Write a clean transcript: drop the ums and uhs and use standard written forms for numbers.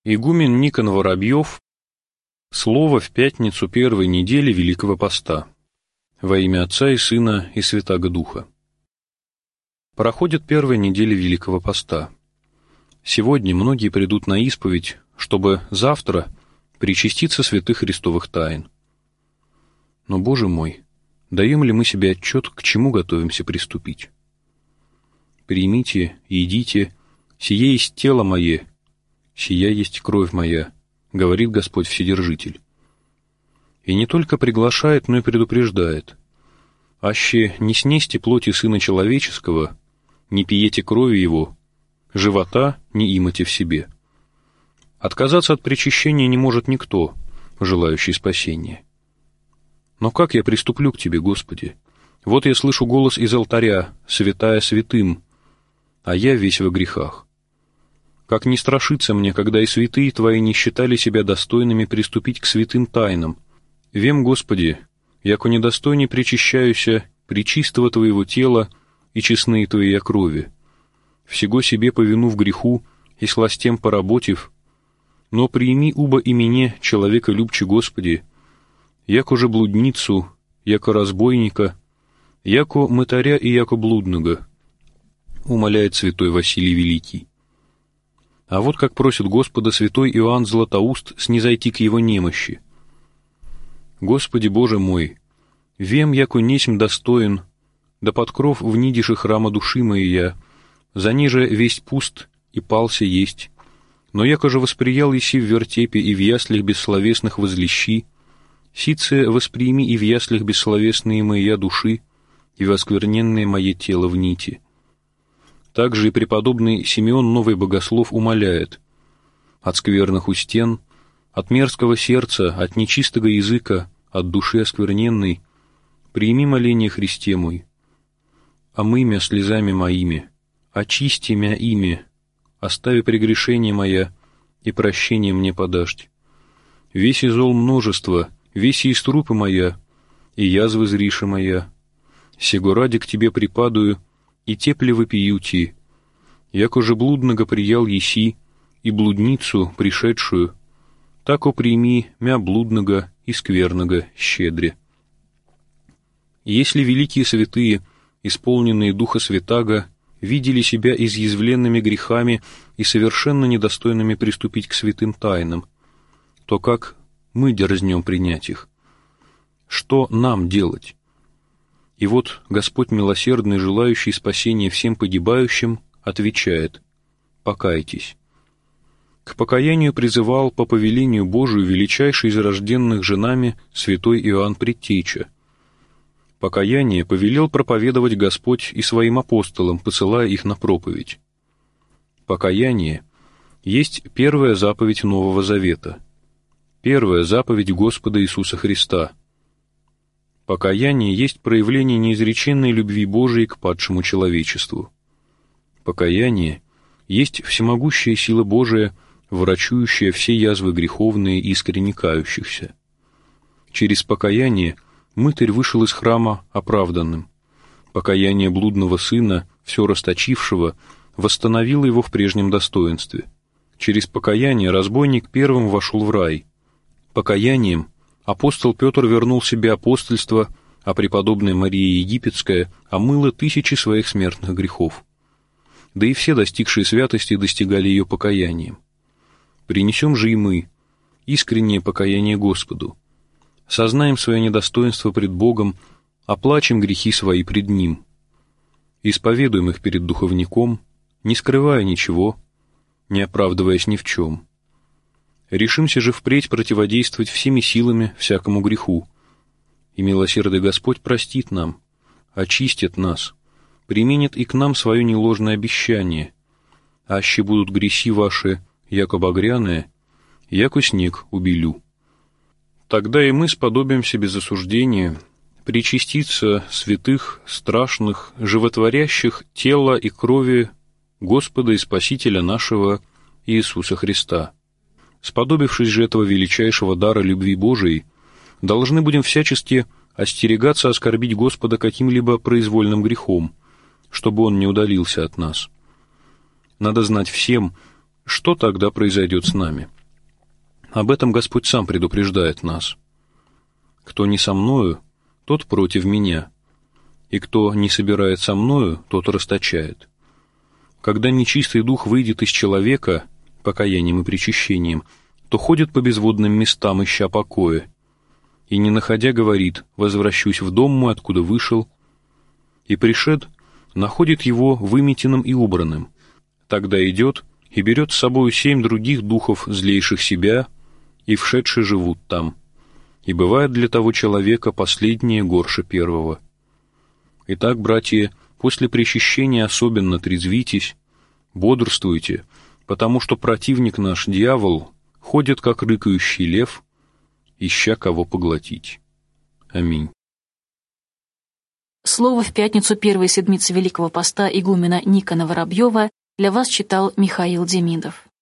Игумен Никон Воробьев. Слово в пятницу первой недели Великого Поста. Во имя Отца и Сына и Святаго Духа. Проходит первая неделя Великого Поста. Сегодня многие придут на исповедь, чтобы завтра причаститься святых Христовых тайн. Но, Боже мой, даем ли мы себе отчет, к чему готовимся приступить? «Примите и едите, сие есть тело мое, сия есть кровь моя», говорит Господь Вседержитель. И не только приглашает, но и предупреждает: «Аще не снесте плоти Сына Человеческого, не пиете крови Его, живота не имате в себе». Отказаться от причащения не может никто, желающий спасения. Но как я приступлю к Тебе, Господи? Вот я слышу голос из алтаря: «Святая святым», а я весь во грехах. Как не страшиться мне, когда и святые Твои не считали себя достойными приступить к святым тайнам? Вем, Господи, яко недостойне причащаюся пречистого Твоего тела и честные Твоя крови. Всего себе повину в греху и сластем поработив, но приими уба и мне, человека любче, Господи, яко же блудницу, яко разбойника, яко мытаря и яко блудного, умоляет святой Василий Великий. А вот как просит Господа святой Иоанн Златоуст снизойти к его немощи: «Господи Боже мой, вем, яко несмь достоин, да под кров внидиши храма души моя, за ниже весть пуст и пался есть, но яко же восприял еси в вертепе и в яслях бессловесных возлещи, сице восприими и в яслях бессловесные моя души и воскверненное мое тело в нити». Также и преподобный Симеон Новый Богослов умоляет: «От скверных у стен, от мерзкого сердца, от нечистого языка, от души оскверненной, приими моление Христе мой. Омый мя слезами моими, очисти мя ими, остави прегрешение моя, и прощение мне подашь. Весь и зол множество, весь и из трупы моя, и язвы зриша моя. Сего ради к Тебе припадаю, и тепле вопиюти, яко же блудного приял еси, и блудницу пришедшую, тако прими мя блудного и скверного щедре». Если великие святые, исполненные Духа Святаго, видели себя изъязвленными грехами и совершенно недостойными приступить к святым тайнам, то как мы дерзнем принять их? Что нам делать? И вот Господь милосердный, желающий спасения всем погибающим, отвечает: «Покайтесь». К покаянию призывал по повелению Божию величайший из рожденных женами святой Иоанн Предтеча. Покаяние повелел проповедовать Господь и своим апостолам, посылая их на проповедь. Покаяние есть первая заповедь Нового Завета, первая заповедь Господа Иисуса Христа. Покаяние есть проявление неизреченной любви Божией к падшему человечеству. Покаяние есть всемогущая сила Божия, врачующая все язвы греховные искренне кающихся. Через покаяние мытарь вышел из храма оправданным. Покаяние блудного сына, все расточившего, восстановило его в прежнем достоинстве. Через покаяние разбойник первым вошел в рай. Покаянием апостол Петр вернул себе апостольство, а преподобная Мария Египетская омыла тысячи своих смертных грехов. Да и все достигшие святости достигали ее покаянием. Принесем же и мы искреннее покаяние Господу, сознаем свое недостоинство пред Богом, оплачем грехи свои пред Ним, исповедуем их перед духовником, не скрывая ничего, не оправдываясь ни в чем. Решимся же впредь противодействовать всеми силами всякому греху, и милосердный Господь простит нам, очистит нас, применит и к нам свое неложное обещание: аще будут грехи ваши, яко багряные, яко снег убелю. Тогда и мы сподобимся без осуждения причаститься святых, страшных, животворящих тела и крови Господа и Спасителя нашего Иисуса Христа. Сподобившись же этого величайшего дара любви Божией, должны будем всячески остерегаться оскорбить Господа каким-либо произвольным грехом, чтобы Он не удалился от нас. Надо знать всем, что тогда произойдет с нами. Об этом Господь сам предупреждает нас. «Кто не со мною, тот против меня, и кто не собирает со мною, тот расточает». Когда нечистый дух выйдет из человека, покаянием и причащением, то ходит по безводным местам, ища покоя, и, не находя, говорит: «Возвращусь в дом мой, откуда вышел», и, пришед, находит его выметенным и убранным. Тогда идет и берет с собою 7 других духов, злейших себя, и вшедшие живут там. И бывает для того человека последнее горше первого. Итак, братья, после причащения особенно трезвитесь, бодрствуйте, потому что противник наш, дьявол, ходит, как рыкающий лев, ища кого поглотить. Аминь. Слово в пятницу первой седмицы Великого Поста игумена Никона Воробьева для вас читал Михаил Демидов.